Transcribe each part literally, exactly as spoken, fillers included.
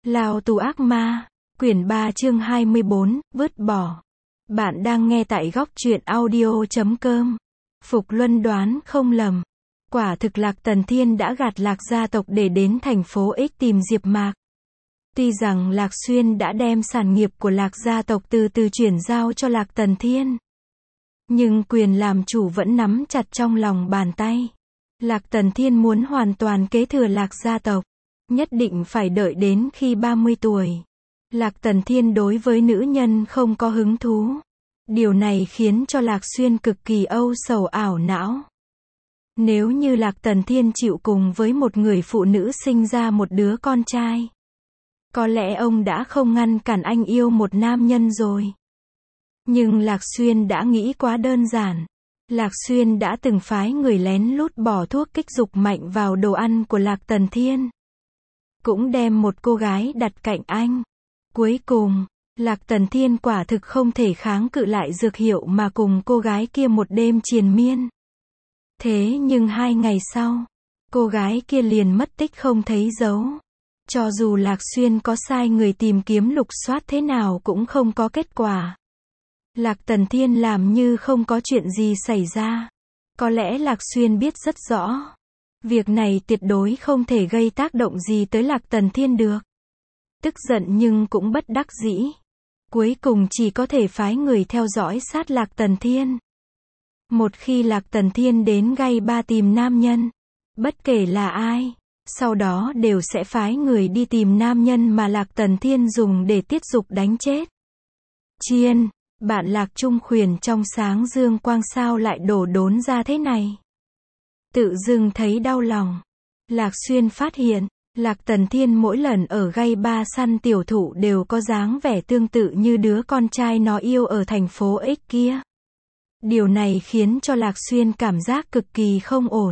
Lao tù ác ma, quyển ba chương hai mươi bốn, vứt bỏ. Bạn đang nghe tại góc truyện audio chấm com. Phục Luân đoán không lầm. Quả thực Lạc Tần Thiên đã gạt Lạc gia tộc để đến thành phố X tìm Diệp Mạc. Tuy rằng Lạc Xuyên đã đem sản nghiệp của Lạc gia tộc từ từ chuyển giao cho Lạc Tần Thiên, nhưng quyền làm chủ vẫn nắm chặt trong lòng bàn tay. Lạc Tần Thiên muốn hoàn toàn kế thừa Lạc gia tộc, nhất định phải đợi đến khi ba mươi tuổi. Lạc Tần Thiên đối với nữ nhân không có hứng thú. Điều này khiến cho Lạc Xuyên cực kỳ âu sầu ảo não. Nếu như Lạc Tần Thiên chịu cùng với một người phụ nữ sinh ra một đứa con trai, có lẽ ông đã không ngăn cản anh yêu một nam nhân rồi. Nhưng Lạc Xuyên đã nghĩ quá đơn giản. Lạc Xuyên đã từng phái người lén lút bỏ thuốc kích dục mạnh vào đồ ăn của Lạc Tần Thiên, cũng đem một cô gái đặt cạnh anh. Cuối cùng, Lạc Tần Thiên quả thực không thể kháng cự lại dược hiệu mà cùng cô gái kia một đêm triền miên. Thế nhưng hai ngày sau, cô gái kia liền mất tích không thấy dấu. Cho dù Lạc Xuyên có sai người tìm kiếm lục soát thế nào cũng không có kết quả. Lạc Tần Thiên làm như không có chuyện gì xảy ra. Có lẽ Lạc Xuyên biết rất rõ, việc này tuyệt đối không thể gây tác động gì tới Lạc Tần Thiên được. Tức giận nhưng cũng bất đắc dĩ. Cuối cùng chỉ có thể phái người theo dõi sát Lạc Tần Thiên. Một khi Lạc Tần Thiên đến gây ba tìm nam nhân, bất kể là ai, sau đó đều sẽ phái người đi tìm nam nhân mà Lạc Tần Thiên dùng để tiết dục đánh chết. Chiên, bạn Lạc Trung Khuyển trong sáng dương quang sao lại đổ đốn ra thế này. Tự dưng thấy đau lòng. Lạc Xuyên phát hiện, Lạc Tần Thiên mỗi lần ở gây ba săn tiểu thụ đều có dáng vẻ tương tự như đứa con trai nó yêu ở thành phố X kia. Điều này khiến cho Lạc Xuyên cảm giác cực kỳ không ổn.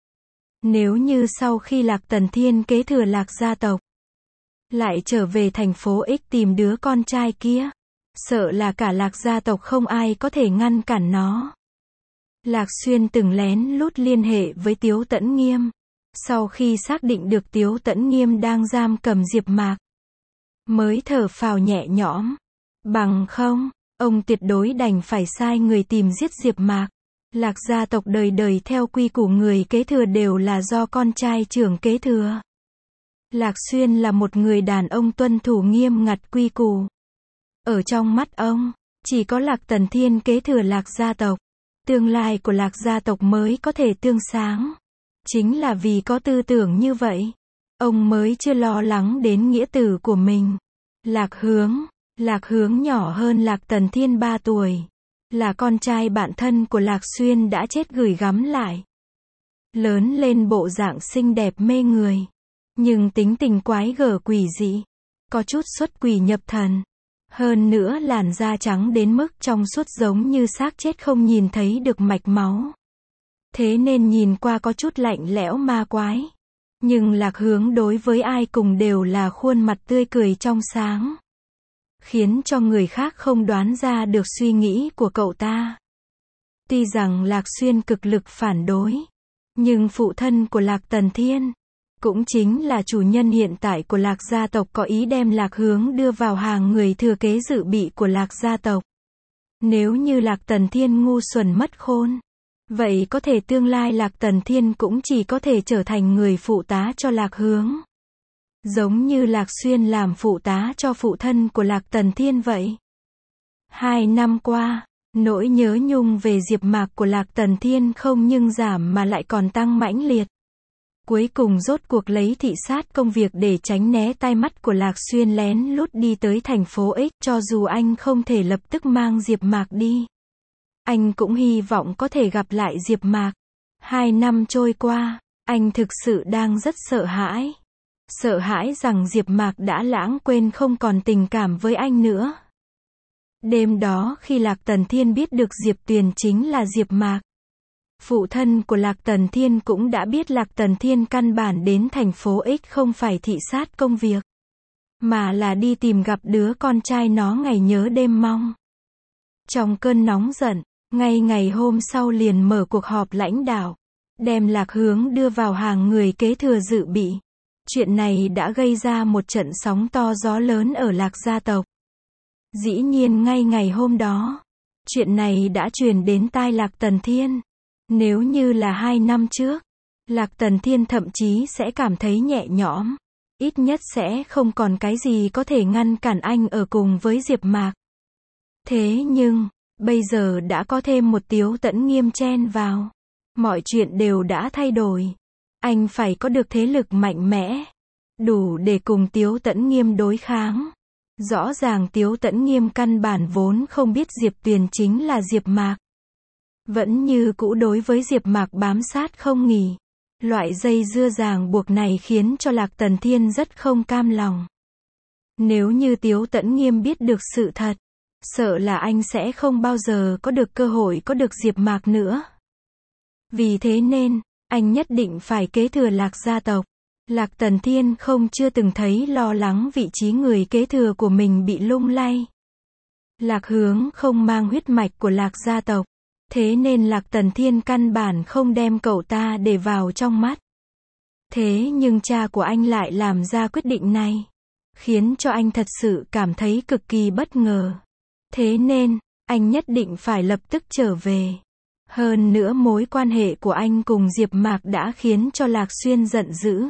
Nếu như sau khi Lạc Tần Thiên kế thừa Lạc gia tộc, lại trở về thành phố X tìm đứa con trai kia, sợ là cả Lạc gia tộc không ai có thể ngăn cản nó. Lạc Xuyên từng lén lút liên hệ với Tiếu Tẫn Nghiêm. Sau khi xác định được Tiếu Tẫn Nghiêm đang giam cầm Diệp Mạc, mới thở phào nhẹ nhõm. Bằng không, ông tuyệt đối đành phải sai người tìm giết Diệp Mạc. Lạc gia tộc đời đời theo quy củ người kế thừa đều là do con trai trưởng kế thừa. Lạc Xuyên là một người đàn ông tuân thủ nghiêm ngặt quy củ. Ở trong mắt ông, chỉ có Lạc Tần Thiên kế thừa Lạc gia tộc, tương lai của Lạc gia tộc mới có thể tươi sáng. Chính là vì có tư tưởng như vậy, ông mới chưa lo lắng đến nghĩa tử của mình. Lạc Hướng, Lạc Hướng nhỏ hơn Lạc Tần Thiên ba tuổi, là con trai bạn thân của Lạc Xuyên đã chết gửi gắm lại. Lớn lên bộ dạng xinh đẹp mê người, nhưng tính tình quái gở quỷ dị, có chút xuất quỷ nhập thần. Hơn nữa làn da trắng đến mức trong suốt giống như xác chết không nhìn thấy được mạch máu. Thế nên nhìn qua có chút lạnh lẽo ma quái. Nhưng Lạc Hướng đối với ai cùng đều là khuôn mặt tươi cười trong sáng, khiến cho người khác không đoán ra được suy nghĩ của cậu ta. Tuy rằng Lạc Xuyên cực lực phản đối, nhưng phụ thân của Lạc Tần Thiên, cũng chính là chủ nhân hiện tại của Lạc gia tộc, có ý đem Lạc Hướng đưa vào hàng người thừa kế dự bị của Lạc gia tộc. Nếu như Lạc Tần Thiên ngu xuẩn mất khôn, vậy có thể tương lai Lạc Tần Thiên cũng chỉ có thể trở thành người phụ tá cho Lạc Hướng. Giống như Lạc Xuyên làm phụ tá cho phụ thân của Lạc Tần Thiên vậy. Hai năm qua, nỗi nhớ nhung về Diệp Mạc của Lạc Tần Thiên không nhưng giảm mà lại còn tăng mãnh liệt. Cuối cùng rốt cuộc lấy thị sát công việc để tránh né tai mắt của Lạc Xuyên lén lút đi tới thành phố X. Cho dù anh không thể lập tức mang Diệp Mạc đi, anh cũng hy vọng có thể gặp lại Diệp Mạc. Hai năm trôi qua, anh thực sự đang rất sợ hãi. Sợ hãi rằng Diệp Mạc đã lãng quên không còn tình cảm với anh nữa. Đêm đó khi Lạc Tần Thiên biết được Diệp Tuyền chính là Diệp Mạc, phụ thân của Lạc Tần Thiên cũng đã biết Lạc Tần Thiên căn bản đến thành phố X không phải thị sát công việc, mà là đi tìm gặp đứa con trai nó ngày nhớ đêm mong. Trong cơn nóng giận, ngay ngày hôm sau liền mở cuộc họp lãnh đạo, đem Lạc Hướng đưa vào hàng người kế thừa dự bị. Chuyện này đã gây ra một trận sóng to gió lớn ở Lạc gia tộc. Dĩ nhiên ngay ngày hôm đó, chuyện này đã truyền đến tai Lạc Tần Thiên. Nếu như là hai năm trước, Lạc Tần Thiên thậm chí sẽ cảm thấy nhẹ nhõm. Ít nhất sẽ không còn cái gì có thể ngăn cản anh ở cùng với Diệp Mạc. Thế nhưng, bây giờ đã có thêm một Tiếu Tẫn Nghiêm chen vào. Mọi chuyện đều đã thay đổi. Anh phải có được thế lực mạnh mẽ, đủ để cùng Tiếu Tẫn Nghiêm đối kháng. Rõ ràng Tiếu Tẫn Nghiêm căn bản vốn không biết Diệp Tuyền chính là Diệp Mạc. Vẫn như cũ đối với Diệp Mạc bám sát không nghỉ. Loại dây dưa ràng buộc này khiến cho Lạc Tần Thiên rất không cam lòng. Nếu như Tiếu Tẫn Nghiêm biết được sự thật, sợ là anh sẽ không bao giờ có được cơ hội có được Diệp Mạc nữa. Vì thế nên, anh nhất định phải kế thừa Lạc gia tộc. Lạc Tần Thiên không chưa từng thấy lo lắng vị trí người kế thừa của mình bị lung lay. Lạc Hướng không mang huyết mạch của Lạc gia tộc. Thế nên Lạc Tần Thiên căn bản không đem cậu ta để vào trong mắt. Thế nhưng cha của anh lại làm ra quyết định này, khiến cho anh thật sự cảm thấy cực kỳ bất ngờ. Thế nên, anh nhất định phải lập tức trở về. Hơn nữa mối quan hệ của anh cùng Diệp Mạc đã khiến cho Lạc Xuyên giận dữ.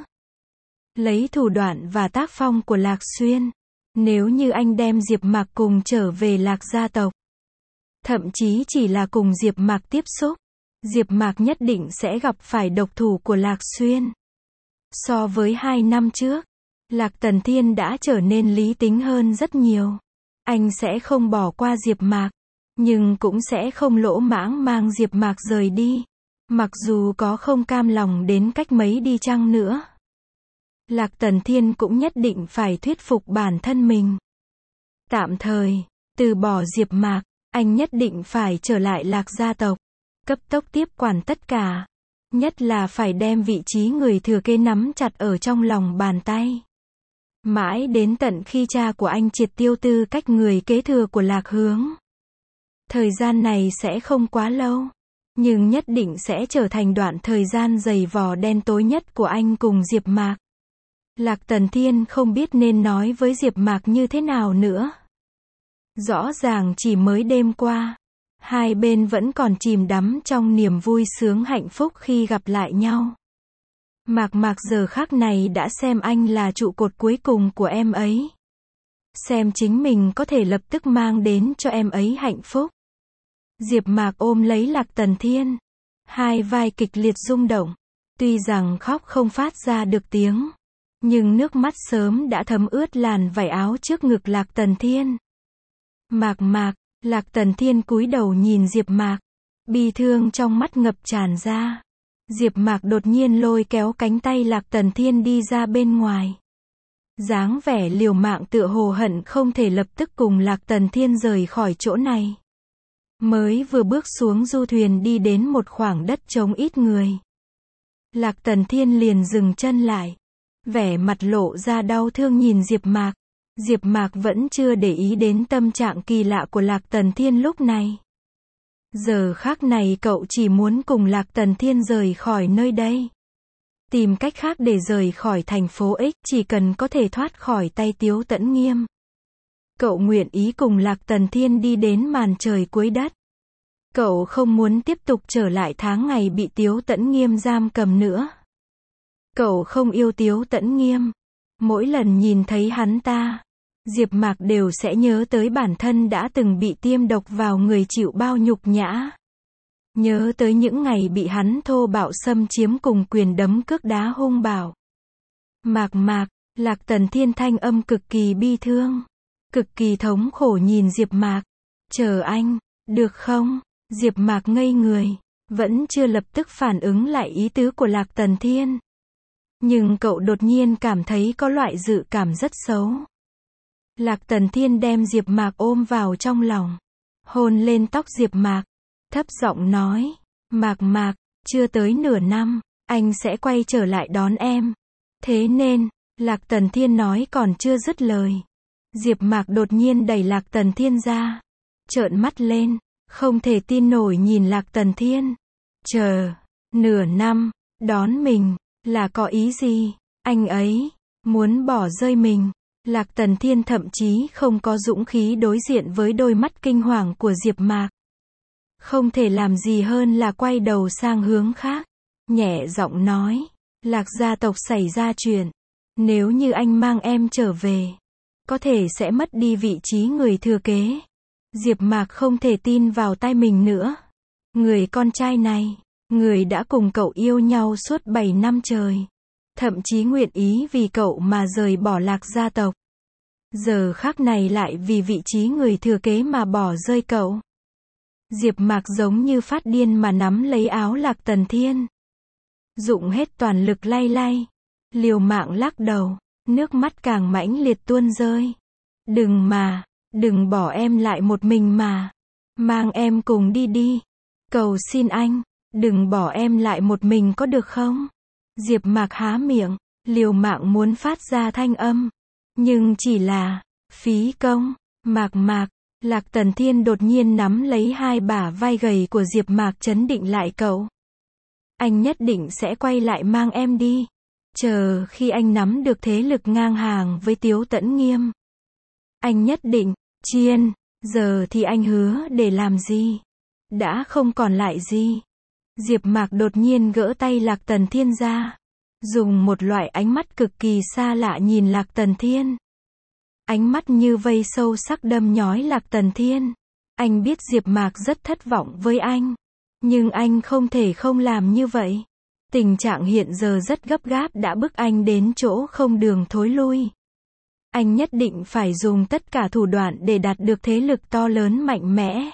Lấy thủ đoạn và tác phong của Lạc Xuyên, nếu như anh đem Diệp Mạc cùng trở về Lạc gia tộc, thậm chí chỉ là cùng Diệp Mạc tiếp xúc, Diệp Mạc nhất định sẽ gặp phải độc thủ của Lạc Xuyên. So với hai năm trước, Lạc Tần Thiên đã trở nên lý tính hơn rất nhiều. Anh sẽ không bỏ qua Diệp Mạc, nhưng cũng sẽ không lỗ mãng mang Diệp Mạc rời đi. Mặc dù có không cam lòng đến cách mấy đi chăng nữa, Lạc Tần Thiên cũng nhất định phải thuyết phục bản thân mình. Tạm thời, từ bỏ Diệp Mạc, anh nhất định phải trở lại Lạc gia tộc, cấp tốc tiếp quản tất cả. Nhất là phải đem vị trí người thừa kế nắm chặt ở trong lòng bàn tay. Mãi đến tận khi cha của anh triệt tiêu tư cách người kế thừa của Lạc Hướng. Thời gian này sẽ không quá lâu, nhưng nhất định sẽ trở thành đoạn thời gian dày vò đen tối nhất của anh cùng Diệp Mạc. Lạc Tần Thiên không biết nên nói với Diệp Mạc như thế nào nữa. Rõ ràng chỉ mới đêm qua, hai bên vẫn còn chìm đắm trong niềm vui sướng hạnh phúc khi gặp lại nhau. Mạc Mạc giờ khắc này đã xem anh là trụ cột cuối cùng của em ấy. Xem chính mình có thể lập tức mang đến cho em ấy hạnh phúc. Diệp Mạc ôm lấy Lạc Tần Thiên. Hai vai kịch liệt rung động. Tuy rằng khóc không phát ra được tiếng, nhưng nước mắt sớm đã thấm ướt làn vải áo trước ngực Lạc Tần Thiên. Mạc Mạc, Lạc Tần Thiên cúi đầu nhìn Diệp Mạc. Bi thương trong mắt ngập tràn ra. Diệp Mạc đột nhiên lôi kéo cánh tay Lạc Tần Thiên đi ra bên ngoài. Dáng vẻ liều mạng tựa hồ hận không thể lập tức cùng Lạc Tần Thiên rời khỏi chỗ này. Mới vừa bước xuống du thuyền đi đến một khoảng đất trống ít người, Lạc Tần Thiên liền dừng chân lại. Vẻ mặt lộ ra đau thương nhìn Diệp Mạc. Diệp Mạc vẫn chưa để ý đến tâm trạng kỳ lạ của Lạc Tần Thiên lúc này. Giờ khắc này cậu chỉ muốn cùng Lạc Tần Thiên rời khỏi nơi đây. Tìm cách khác để rời khỏi thành phố X, chỉ cần có thể thoát khỏi tay Tiếu Tẫn Nghiêm. Cậu nguyện ý cùng Lạc Tần Thiên đi đến màn trời cuối đất. Cậu không muốn tiếp tục trở lại tháng ngày bị Tiếu Tẫn Nghiêm giam cầm nữa. Cậu không yêu Tiếu Tẫn Nghiêm. Mỗi lần nhìn thấy hắn ta, Diệp Mạc đều sẽ nhớ tới bản thân đã từng bị tiêm độc vào người chịu bao nhục nhã. Nhớ tới những ngày bị hắn thô bạo xâm chiếm cùng quyền đấm cước đá hung bạo. Mạc Mạc, Lạc Tần Thiên thanh âm cực kỳ bi thương, cực kỳ thống khổ nhìn Diệp Mạc. Chờ anh, được không? Diệp Mạc ngây người, vẫn chưa lập tức phản ứng lại ý tứ của Lạc Tần Thiên. Nhưng cậu đột nhiên cảm thấy có loại dự cảm rất xấu. Lạc Tần Thiên đem Diệp Mạc ôm vào trong lòng, hôn lên tóc Diệp Mạc, thấp giọng nói, Mạc Mạc, chưa tới nửa năm, anh sẽ quay trở lại đón em. Thế nên, Lạc Tần Thiên nói còn chưa dứt lời. Diệp Mạc đột nhiên đẩy Lạc Tần Thiên ra, trợn mắt lên, không thể tin nổi nhìn Lạc Tần Thiên. Chờ, nửa năm, đón mình, là có ý gì? Anh ấy muốn bỏ rơi mình. Lạc Tần Thiên thậm chí không có dũng khí đối diện với đôi mắt kinh hoàng của Diệp Mạc. Không thể làm gì hơn là quay đầu sang hướng khác, nhẹ giọng nói, Lạc gia tộc xảy ra chuyện. Nếu như anh mang em trở về, có thể sẽ mất đi vị trí người thừa kế. Diệp Mạc không thể tin vào tai mình nữa. Người con trai này, người đã cùng cậu yêu nhau suốt bảy năm trời. Thậm chí nguyện ý vì cậu mà rời bỏ Lạc gia tộc. Giờ khắc này lại vì vị trí người thừa kế mà bỏ rơi cậu. Diệp Mạc giống như phát điên mà nắm lấy áo Lạc Tần Thiên. Dụng hết toàn lực lay lay. Liều mạng lắc đầu. Nước mắt càng mãnh liệt tuôn rơi. Đừng mà, đừng bỏ em lại một mình mà. Mang em cùng đi đi. Cầu xin anh, đừng bỏ em lại một mình có được không? Diệp Mạc há miệng, liều mạng muốn phát ra thanh âm. Nhưng chỉ là, phí công. Mạc Mạc, Lạc Tần Thiên đột nhiên nắm lấy hai bả vai gầy của Diệp Mạc trấn định lại cậu. Anh nhất định sẽ quay lại mang em đi. Chờ khi anh nắm được thế lực ngang hàng với Tiếu Tẫn Nghiêm. Anh nhất định, Chiên, giờ thì anh hứa để làm gì? Đã không còn lại gì. Diệp Mạc đột nhiên gỡ tay Lạc Tần Thiên ra. Dùng một loại ánh mắt cực kỳ xa lạ nhìn Lạc Tần Thiên. Ánh mắt như vây sâu sắc đâm nhói Lạc Tần Thiên. Anh biết Diệp Mạc rất thất vọng với anh. Nhưng anh không thể không làm như vậy. Tình trạng hiện giờ rất gấp gáp đã bức anh đến chỗ không đường thối lui. Anh nhất định phải dùng tất cả thủ đoạn để đạt được thế lực to lớn mạnh mẽ.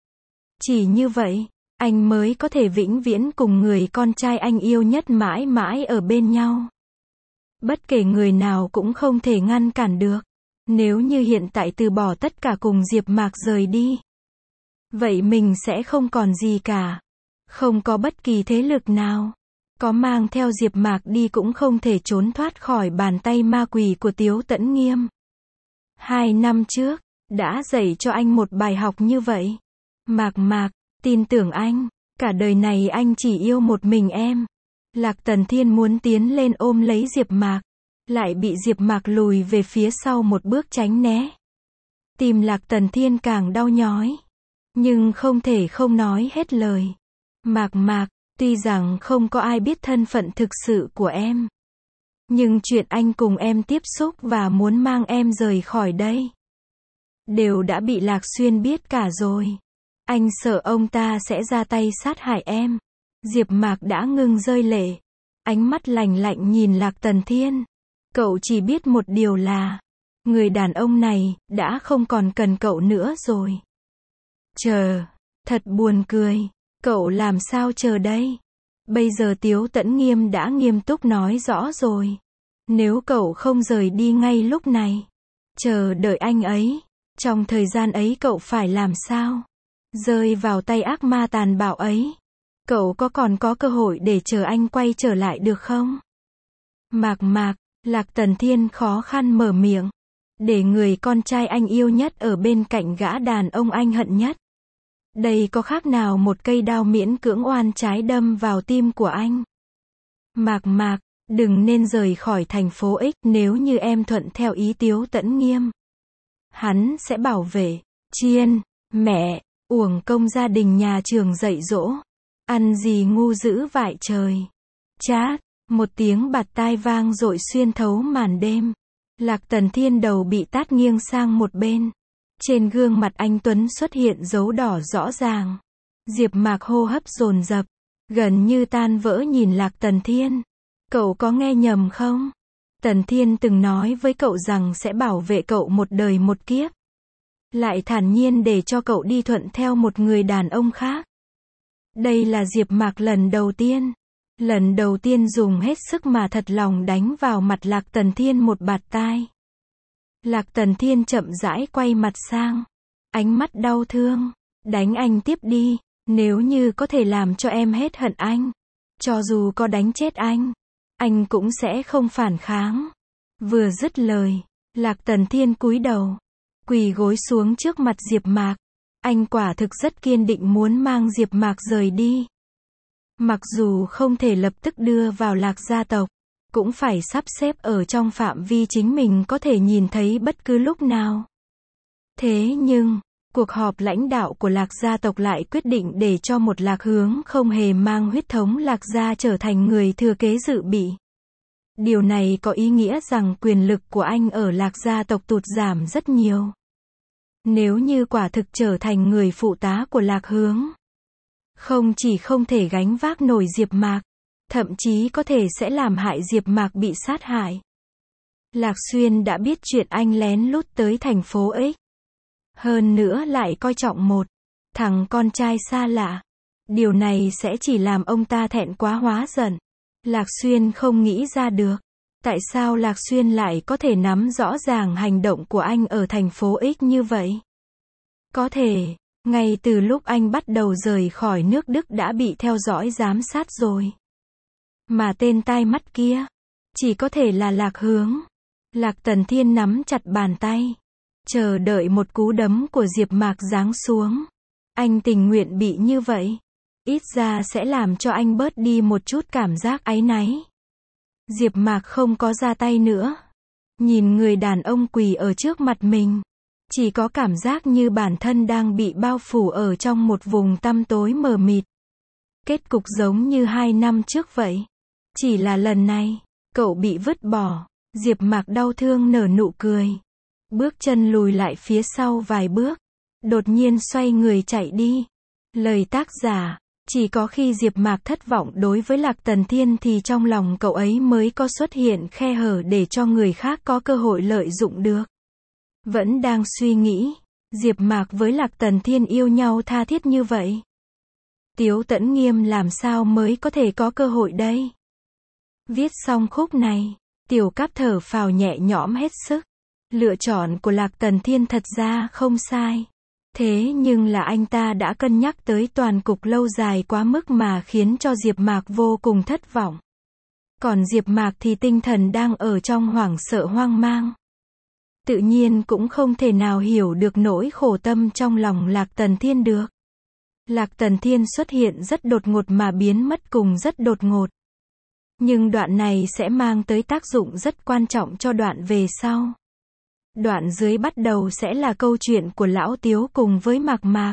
Chỉ như vậy, anh mới có thể vĩnh viễn cùng người con trai anh yêu nhất mãi mãi ở bên nhau. Bất kể người nào cũng không thể ngăn cản được. Nếu như hiện tại từ bỏ tất cả cùng Diệp Mạc rời đi, vậy mình sẽ không còn gì cả. Không có bất kỳ thế lực nào. Có mang theo Diệp Mạc đi cũng không thể trốn thoát khỏi bàn tay ma quỷ của Tiếu Tẫn Nghiêm. Hai năm trước, đã dạy cho anh một bài học như vậy. Mạc Mạc, tin tưởng anh. Cả đời này anh chỉ yêu một mình em. Lạc Tần Thiên muốn tiến lên ôm lấy Diệp Mạc. Lại bị Diệp Mạc lùi về phía sau một bước tránh né. Tim Lạc Tần Thiên càng đau nhói. Nhưng không thể không nói hết lời. Mạc Mạc, tuy rằng không có ai biết thân phận thực sự của em. Nhưng chuyện anh cùng em tiếp xúc và muốn mang em rời khỏi đây. Đều đã bị Lạc Xuyên biết cả rồi. Anh sợ ông ta sẽ ra tay sát hại em. Diệp Mạc đã ngừng rơi lệ. Ánh mắt lạnh lạnh nhìn Lạc Tần Thiên. Cậu chỉ biết một điều là, người đàn ông này, đã không còn cần cậu nữa rồi. Chờ, thật buồn cười. Cậu làm sao chờ đây? Bây giờ Tiếu Tẫn Nghiêm đã nghiêm túc nói rõ rồi. Nếu cậu không rời đi ngay lúc này, chờ đợi anh ấy, trong thời gian ấy cậu phải làm sao? Rơi vào tay ác ma tàn bạo ấy. Cậu có còn có cơ hội để chờ anh quay trở lại được không? Mạc Mạc, Lạc Tần Thiên khó khăn mở miệng. Để người con trai anh yêu nhất ở bên cạnh gã đàn ông anh hận nhất. Đây có khác nào một cây đao miễn cưỡng oan trái đâm vào tim của anh. Mạc Mạc, đừng nên rời khỏi thành phố X nếu như em thuận theo ý Tiếu Tẫn Nghiêm. Hắn sẽ bảo vệ, Chiên, mẹ, uổng công gia đình nhà trường dạy dỗ. Ăn gì ngu dữ vại trời. Chát, một tiếng bạt tai vang dội xuyên thấu màn đêm. Lạc Tần Thiên đầu bị tát nghiêng sang một bên. Trên gương mặt anh Tuấn xuất hiện dấu đỏ rõ ràng. Diệp Mạc hô hấp dồn dập, gần như tan vỡ nhìn Lạc Tần Thiên. Cậu có nghe nhầm không? Tần Thiên từng nói với cậu rằng sẽ bảo vệ cậu một đời một kiếp. Lại thản nhiên để cho cậu đi thuận theo một người đàn ông khác. Đây là Diệp Mạc lần đầu tiên. Lần đầu tiên dùng hết sức mà thật lòng đánh vào mặt Lạc Tần Thiên một bạt tai. Lạc Tần Thiên chậm rãi quay mặt sang. Ánh mắt đau thương. Đánh anh tiếp đi. Nếu như có thể làm cho em hết hận anh. Cho dù có đánh chết anh. Anh cũng sẽ không phản kháng. Vừa dứt lời. Lạc Tần Thiên cúi đầu. Quỳ gối xuống trước mặt Diệp Mạc. Anh quả thực rất kiên định muốn mang Diệp Mạc rời đi. Mặc dù không thể lập tức đưa vào Lạc gia tộc. cũng phải sắp xếp ở trong phạm vi chính mình có thể nhìn thấy bất cứ lúc nào. Thế nhưng, cuộc họp lãnh đạo của Lạc gia tộc lại quyết định để cho một Lạc Hướng không hề mang huyết thống Lạc gia trở thành người thừa kế dự bị. Điều này có ý nghĩa rằng quyền lực của anh ở Lạc gia tộc tụt giảm rất nhiều. Nếu như quả thực trở thành người phụ tá của Lạc Hướng, không chỉ không thể gánh vác nổi Diệp Mạc, thậm chí có thể sẽ làm hại Diệp Mạc bị sát hại. Lạc Xuyên đã biết chuyện anh lén lút tới thành phố X. Hơn nữa lại coi trọng một thằng con trai xa lạ. Điều này sẽ chỉ làm ông ta thẹn quá hóa giận. Lạc Xuyên không nghĩ ra được. Tại sao Lạc Xuyên lại có thể nắm rõ ràng hành động của anh ở thành phố X như vậy? Có thể, ngay từ lúc anh bắt đầu rời khỏi nước Đức đã bị theo dõi giám sát rồi. Mà tên tai mắt kia, chỉ có thể là Lạc Hướng. Lạc Tần Thiên nắm chặt bàn tay, chờ đợi một cú đấm của Diệp Mạc giáng xuống. Anh tình nguyện bị như vậy. Ít ra sẽ làm cho anh bớt đi một chút cảm giác áy náy. Diệp Mạc không có ra tay nữa. Nhìn người đàn ông quỳ ở trước mặt mình, chỉ có cảm giác như bản thân đang bị bao phủ ở trong một vùng tăm tối mờ mịt. Kết cục giống như hai năm trước vậy. Chỉ là lần này, cậu bị vứt bỏ. Diệp Mạc đau thương nở nụ cười. Bước chân lùi lại phía sau vài bước. Đột nhiên xoay người chạy đi. Lời tác giả, chỉ có khi Diệp Mạc thất vọng đối với Lạc Tần Thiên thì trong lòng cậu ấy mới có xuất hiện khe hở để cho người khác có cơ hội lợi dụng được. Vẫn đang suy nghĩ, Diệp Mạc với Lạc Tần Thiên yêu nhau tha thiết như vậy. Tiếu Tẫn Nghiêm làm sao mới có thể có cơ hội đây? Viết xong khúc này, Tiểu Cáp thở phào nhẹ nhõm hết sức. Lựa chọn của Lạc Tần Thiên thật ra không sai. Thế nhưng là anh ta đã cân nhắc tới toàn cục lâu dài quá mức mà khiến cho Diệp Mạc vô cùng thất vọng. Còn Diệp Mạc thì tinh thần đang ở trong hoảng sợ hoang mang. Tự nhiên cũng không thể nào hiểu được nỗi khổ tâm trong lòng Lạc Tần Thiên được. Lạc Tần Thiên xuất hiện rất đột ngột mà biến mất cùng rất đột ngột. Nhưng đoạn này sẽ mang tới tác dụng rất quan trọng cho đoạn về sau. Đoạn dưới bắt đầu sẽ là câu chuyện của Lão Tiếu cùng với Mạc Mạc.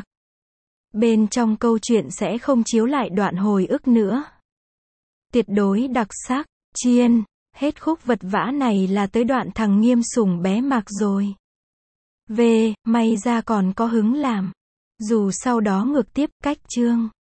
Bên trong câu chuyện sẽ không chiếu lại đoạn hồi ức nữa. Tuyệt đối đặc sắc, chiên, hết khúc vật vã này là tới đoạn thằng Nghiêm sủng bé Mạc rồi. Về, may ra còn có hứng làm. Dù sau đó ngược tiếp cách chương.